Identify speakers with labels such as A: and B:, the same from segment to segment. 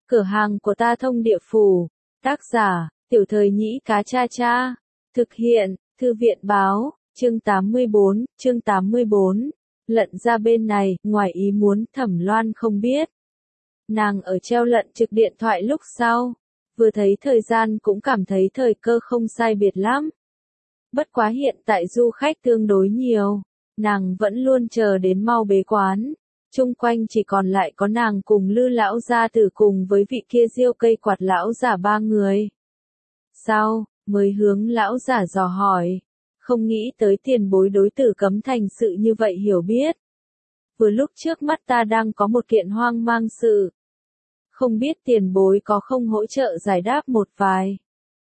A: Cửa hàng của ta thông địa phủ. Tác giả, Tiểu Thời Nhĩ Cá Cha Cha. Thực hiện, Thư viện báo, chương 84. Lận ra bên này, ngoài ý muốn, Thẩm Loan không biết. Nàng ở treo lận trực điện thoại lúc sau. Vừa thấy thời gian cũng cảm thấy thời cơ không sai biệt lắm. Bất quá hiện tại du khách tương đối nhiều. Nàng vẫn luôn chờ đến mau bế quán. Chung quanh chỉ còn lại có nàng cùng Lư lão gia tử cùng với vị kia diêu cây quạt lão giả ba người. Sau, mới hướng lão giả dò hỏi. Không nghĩ tới tiền bối đối Tử Cấm Thành sự như vậy hiểu biết. Vừa lúc trước mắt ta đang có một kiện hoang mang sự. Không biết tiền bối có không hỗ trợ giải đáp một vài.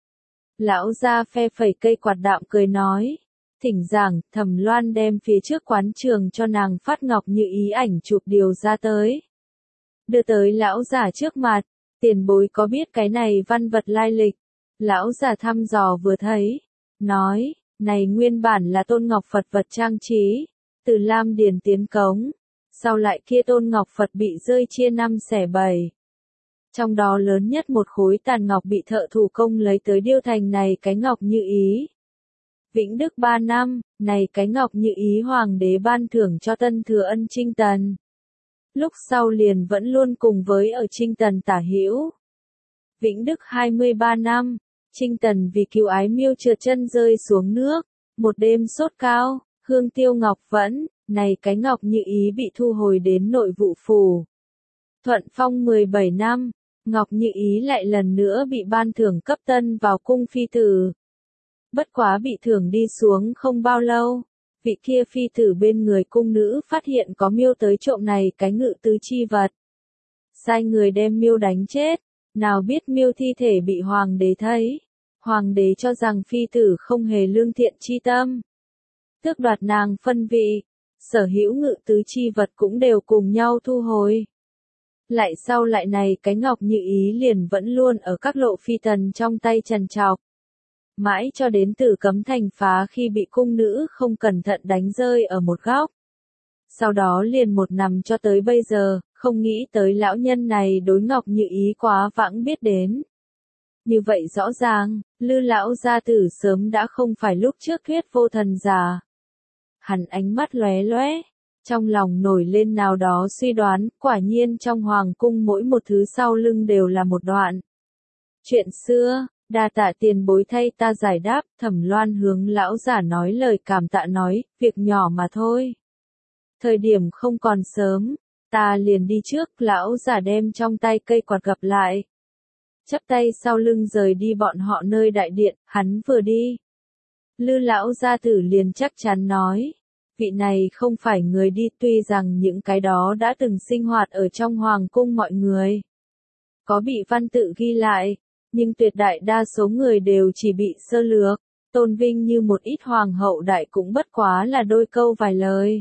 A: Lão gia phe phẩy cây quạt đạm cười nói. Thỉnh giảng, Thẩm Loan đem phía trước quán trường cho nàng phát ngọc như ý ảnh chụp điều ra tới. Đưa tới lão giả trước mặt, tiền bối có biết cái này văn vật lai lịch. Lão giả thăm dò vừa thấy, nói, này nguyên bản là tôn ngọc Phật vật trang trí, từ Lam Điền tiến cống, sau lại kia tôn ngọc Phật bị rơi chia 5 xẻ 7. Trong đó lớn nhất một khối tàn ngọc bị thợ thủ công lấy tới điêu thành này cái ngọc như ý. Vĩnh Đức 3 năm, này cái ngọc như ý hoàng đế ban thưởng cho Tân Thừa Ân Trinh Tần. Lúc sau liền vẫn luôn cùng với ở Trinh Tần tả hữu. Vĩnh Đức 23 năm, Trinh Tần vì cứu ái miêu trượt chân rơi xuống nước, một đêm sốt cao, hương tiêu ngọc vẫn, này cái ngọc như ý bị thu hồi đến nội vụ phủ. Thuận Phong 17 năm, ngọc như ý lại lần nữa bị ban thưởng cấp tân vào cung phi tử. Bất quá bị thưởng đi xuống không bao lâu, vị kia phi tử bên người cung nữ phát hiện có miêu tới trộm này cái ngự tứ chi vật. Sai người đem miêu đánh chết, nào biết miêu thi thể bị hoàng đế thấy. Hoàng đế cho rằng phi tử không hề lương thiện chi tâm. Tước đoạt nàng phân vị, sở hữu ngự tứ chi vật cũng đều cùng nhau thu hồi. Lại sau lại này cái ngọc như ý liền vẫn luôn ở các lộ phi tần trong tay trần trọc. Mãi cho đến Tử Cấm Thành phá khi bị cung nữ không cẩn thận đánh rơi ở một góc. Sau đó liền một nằm cho tới bây giờ, không nghĩ tới lão nhân này đối ngọc như ý quá vãng biết đến. Như vậy rõ ràng, Lư lão gia tử sớm đã không phải lúc trước thuyết vô thần giả. Hắn ánh mắt lóe lóe, trong lòng nổi lên nào đó suy đoán, quả nhiên trong hoàng cung mỗi một thứ sau lưng đều là một đoạn. Chuyện xưa, đa tạ tiền bối thay ta giải đáp, Thẩm Loan hướng lão giả nói lời cảm tạ nói, việc nhỏ mà thôi. Thời điểm không còn sớm, ta liền đi trước, lão giả đem trong tay cây quạt gập lại. Chắp tay sau lưng rời đi bọn họ nơi đại điện, hắn vừa đi. Lư lão gia tử liền chắc chắn nói, vị này không phải người đi, tuy rằng những cái đó đã từng sinh hoạt ở trong hoàng cung mọi người. Có bị văn tự ghi lại, nhưng tuyệt đại đa số người đều chỉ bị sơ lược, tôn vinh như một ít hoàng hậu đại cũng bất quá là đôi câu vài lời.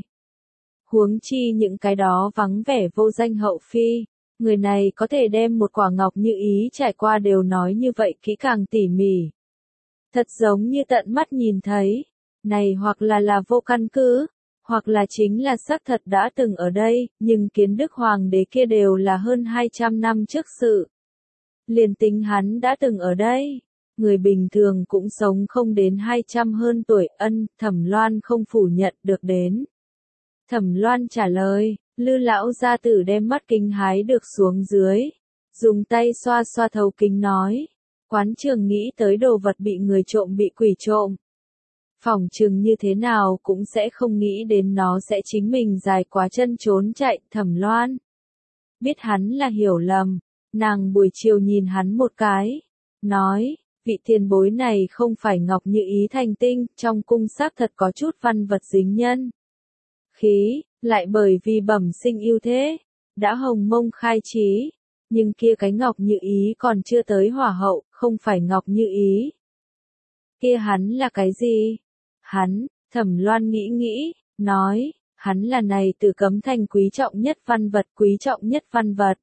A: Huống chi những cái đó vắng vẻ vô danh hậu phi. Người này có thể đem một quả ngọc như ý trải qua đều nói như vậy kỹ càng tỉ mỉ. Thật giống như tận mắt nhìn thấy, này hoặc là vô căn cứ, hoặc là chính là xác thật đã từng ở đây, nhưng kiến đức hoàng đế kia đều là hơn 200 năm trước sự. Liền tính hắn đã từng ở đây, người bình thường cũng sống không đến 200 hơn tuổi, Thẩm Loan không phủ nhận được đến. Thẩm Loan trả lời. Lư lão gia tử đem mắt kính hái được xuống dưới, dùng tay xoa xoa thấu kính nói, quán trường nghĩ tới đồ vật bị người trộm bị quỷ trộm. Phỏng chừng như thế nào cũng sẽ không nghĩ đến nó sẽ chính mình dài quá chân trốn chạy. Thẩm Loan biết hắn là hiểu lầm, nàng buổi chiều nhìn hắn một cái, nói, vị tiền bối này không phải ngọc như ý thành tinh, trong cung xác thật có chút văn vật dính nhân. Khí, lại bởi vì bẩm sinh ưu thế, đã hồng mông khai trí, nhưng kia cái ngọc như ý còn chưa tới hỏa hậu, không phải ngọc như ý. Kia hắn là cái gì? Hắn, Thẩm Loan nghĩ, nói, hắn là này Tử Cấm Thành quý trọng nhất văn vật, quý trọng nhất văn vật.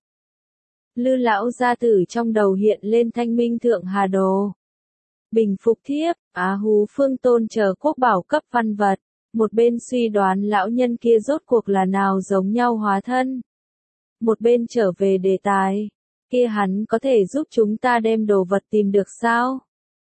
A: Lư lão gia tử trong đầu hiện lên Thanh Minh Thượng Hà Đồ. Bình Phục Thiếp, Á Hú Phương Tôn chờ quốc bảo cấp văn vật. Một bên suy đoán lão nhân kia rốt cuộc là nào giống nhau hóa thân. Một bên trở về đề tài. Kia hắn có thể giúp chúng ta đem đồ vật tìm được sao?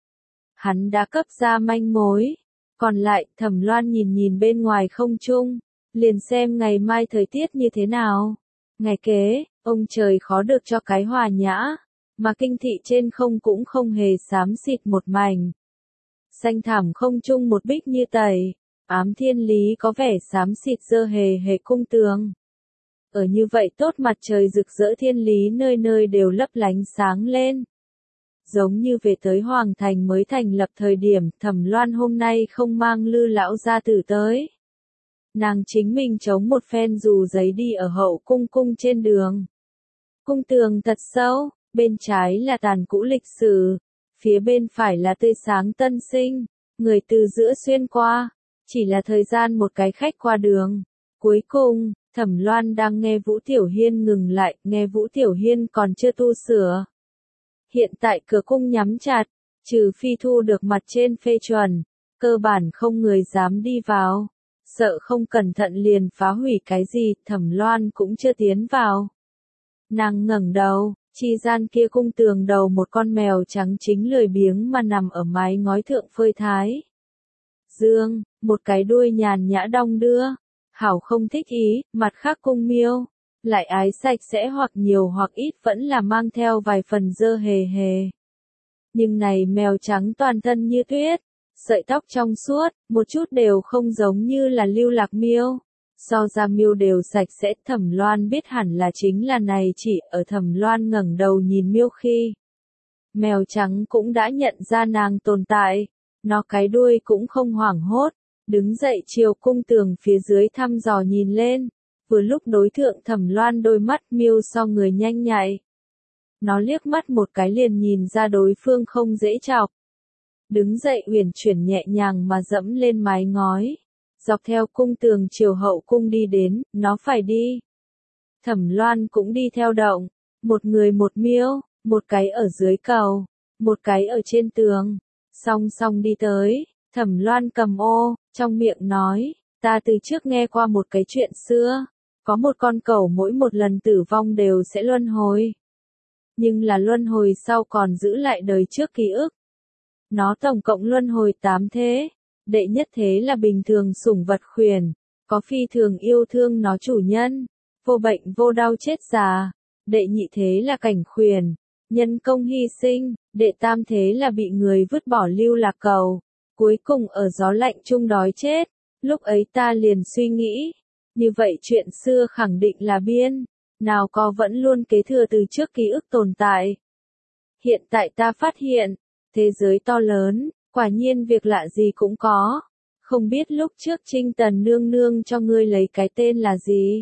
A: Hắn đã cấp ra manh mối. Còn lại, Thẩm Loan nhìn nhìn bên ngoài không trung, liền xem ngày mai thời tiết như thế nào. Ngày kế, ông trời khó được cho cái hòa nhã, mà kinh thị trên không cũng không hề xám xịt một mảnh. Xanh thẳm không trung một bích như tẩy, ám thiên lý có vẻ xám xịt dơ hề hề cung tường. Ở như vậy tốt mặt trời rực rỡ thiên lý nơi nơi đều lấp lánh sáng lên. Giống như về tới Hoàng Thành mới thành lập thời điểm Thẩm Loan hôm nay không mang Lư lão gia tử tới. Nàng chính mình chống một phen dù giấy đi ở hậu cung cung trên đường. Cung tường thật sâu, bên trái là tàn cũ lịch sử, phía bên phải là tươi sáng tân sinh, người từ giữa xuyên qua, chỉ là thời gian một cái khách qua đường. Cuối cùng, Thẩm Loan đang nghe Vũ Tiểu Hiên ngừng lại, nghe Vũ Tiểu Hiên còn chưa tu sửa. Hiện tại cửa cung nhắm chặt, trừ phi thu được mặt trên phê chuẩn, cơ bản không người dám đi vào. Sợ không cẩn thận liền phá hủy cái gì, Thẩm Loan cũng chưa tiến vào. Nàng ngẩng đầu, chi gian kia cung tường đầu một con mèo trắng chính lười biếng mà nằm ở mái ngói thượng phơi thái dương, một cái đuôi nhàn nhã đong đưa. Hảo không thích ý, mặt khác cung miêu, lại ái sạch sẽ hoặc nhiều hoặc ít vẫn là mang theo vài phần dơ hề hề. Nhưng này mèo trắng toàn thân như tuyết, sợi tóc trong suốt, một chút đều không giống như là lưu lạc miêu. So ra miêu đều sạch sẽ, Thẩm Loan biết hẳn là chính là này chỉ ở Thẩm Loan ngẩng đầu nhìn miêu khi. Mèo trắng cũng đã nhận ra nàng tồn tại, nó cái đuôi cũng không hoảng hốt. Đứng dậy chiều cung tường phía dưới thăm dò nhìn lên, vừa lúc đối thượng Thẩm Loan đôi mắt miêu so người nhanh nhạy. Nó liếc mắt một cái liền nhìn ra đối phương không dễ chọc. Đứng dậy uyển chuyển nhẹ nhàng mà dẫm lên mái ngói, dọc theo cung tường chiều hậu cung đi đến, nó phải đi. Thẩm Loan cũng đi theo động, một người một miêu, một cái ở dưới cầu, một cái ở trên tường, song song đi tới. Thẩm Loan cầm ô, trong miệng nói, ta từ trước nghe qua một cái chuyện xưa, có một con cẩu mỗi một lần tử vong đều sẽ luân hồi. Nhưng là luân hồi sau còn giữ lại đời trước ký ức. Nó tổng cộng luân hồi 8 thế, đệ nhất thế là bình thường sủng vật khuyển, có phi thường yêu thương nó chủ nhân, vô bệnh vô đau chết già, đệ nhị thế là cảnh khuyển, nhân công hy sinh, đệ tam thế là bị người vứt bỏ lưu lạc cầu. Cuối cùng ở gió lạnh chung đói chết, lúc ấy ta liền suy nghĩ, như vậy chuyện xưa khẳng định là biên, nào có vẫn luôn kế thừa từ trước ký ức tồn tại. Hiện tại ta phát hiện, thế giới to lớn, quả nhiên việc lạ gì cũng có, không biết lúc trước Trinh Tần nương nương cho ngươi lấy cái tên là gì.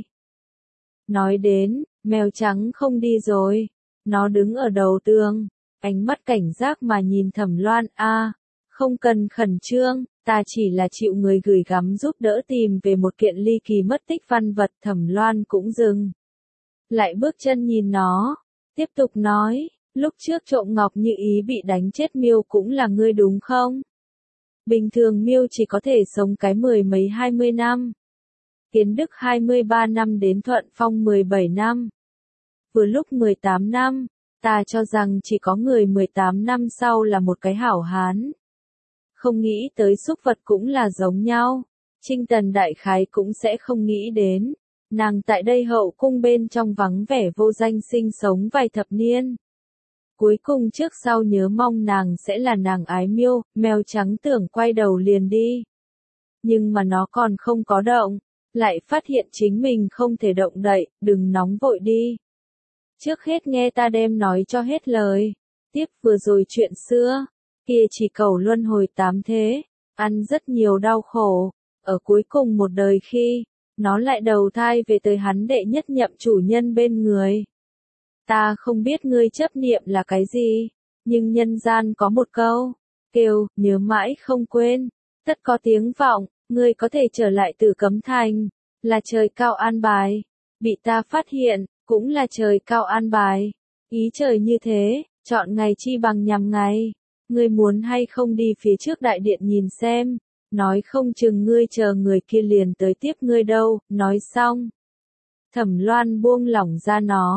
A: Nói đến, mèo trắng không đi rồi, nó đứng ở đầu tường, ánh mắt cảnh giác mà nhìn Thẩm Loan a. Không cần khẩn trương, ta chỉ là chịu người gửi gắm giúp đỡ tìm về một kiện ly kỳ mất tích văn vật. Thẩm Loan cũng dừng. Lại bước chân nhìn nó, tiếp tục nói, lúc trước trộm ngọc như ý bị đánh chết miêu cũng là ngươi đúng không? Bình thường miêu chỉ có thể sống cái 10 mấy 20 năm. Kiến Đức 23 năm đến Thuận Phong 17 năm. Vừa lúc 18 năm, ta cho rằng chỉ có người 18 năm sau là một cái hảo hán. Không nghĩ tới súc vật cũng là giống nhau. Trinh Tần đại khái cũng sẽ không nghĩ đến. Nàng tại đây hậu cung bên trong vắng vẻ vô danh sinh sống vài thập niên. Cuối cùng trước sau nhớ mong nàng sẽ là nàng ái miêu, mèo trắng tưởng quay đầu liền đi. Nhưng mà nó còn không có động, lại phát hiện chính mình không thể động đậy, đừng nóng vội đi. Trước hết nghe ta đem nói cho hết lời. Tiếp vừa rồi chuyện xưa. Kia chỉ cầu luân hồi 8 thế, ăn rất nhiều đau khổ, ở cuối cùng một đời khi, nó lại đầu thai về tới hắn đệ nhất nhậm chủ nhân bên người. Ta không biết ngươi chấp niệm là cái gì, nhưng nhân gian có một câu, kêu, nhớ mãi không quên, tất có tiếng vọng, ngươi có thể trở lại Tử Cấm Thành, là trời cao an bài, bị ta phát hiện, cũng là trời cao an bài, ý trời như thế, chọn ngày chi bằng nhằm ngày. Ngươi muốn hay không đi phía trước đại điện nhìn xem, nói không chừng ngươi chờ người kia liền tới tiếp ngươi đâu, nói xong. Thẩm Loan buông lỏng ra nó,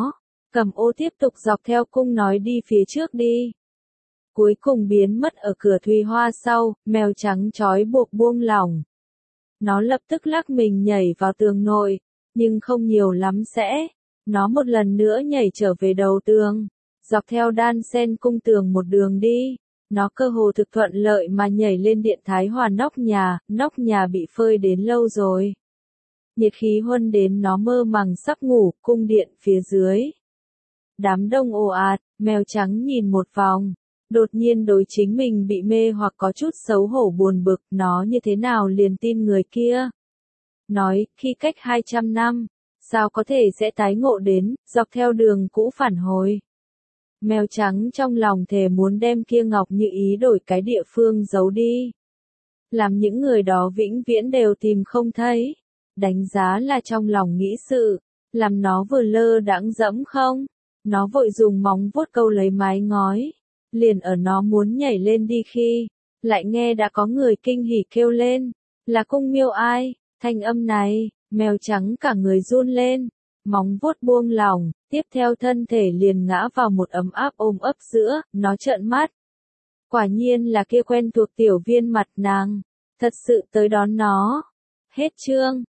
A: Cầm ô tiếp tục dọc theo cung nói đi phía trước đi. Cuối cùng biến mất ở cửa thùy hoa sau, mèo trắng trói buộc buông lỏng. Nó lập tức lắc mình nhảy vào tường nội, nhưng không nhiều lắm sẽ. Nó một lần nữa nhảy trở về đầu tường, dọc theo đan sen cung tường một đường đi. Nó cơ hồ thực thuận lợi mà nhảy lên điện thái hòa nóc nhà bị phơi đến lâu rồi. Nhiệt khí huân đến nó mơ màng sắp ngủ, cung điện phía dưới. Đám đông ồ ạt, mèo trắng nhìn một vòng. Đột nhiên đối chính mình bị mê hoặc có chút xấu hổ buồn bực, nó như thế nào liền tin người kia. Nói, khi cách 200 năm, sao có thể sẽ tái ngộ đến, dọc theo đường cũ phản hồi. Mèo trắng trong lòng thề muốn đem kia ngọc như ý đổi cái địa phương giấu đi. Làm những người đó vĩnh viễn đều tìm không thấy. Đánh giá là trong lòng nghĩ sự, làm nó vừa lơ đãng dẫm không. Nó vội dùng móng vuốt câu lấy mái ngói. Liền ở nó muốn nhảy lên đi khi, lại nghe đã có người kinh hỉ kêu lên. Là cung miêu ai, thanh âm này, mèo trắng cả người run lên. Móng vuốt buông lỏng, tiếp theo thân thể liền ngã vào một ấm áp ôm ấp giữa, nó trợn mắt. Quả nhiên là kia quen thuộc tiểu viên mặt nàng, thật sự tới đón nó. Hết chương.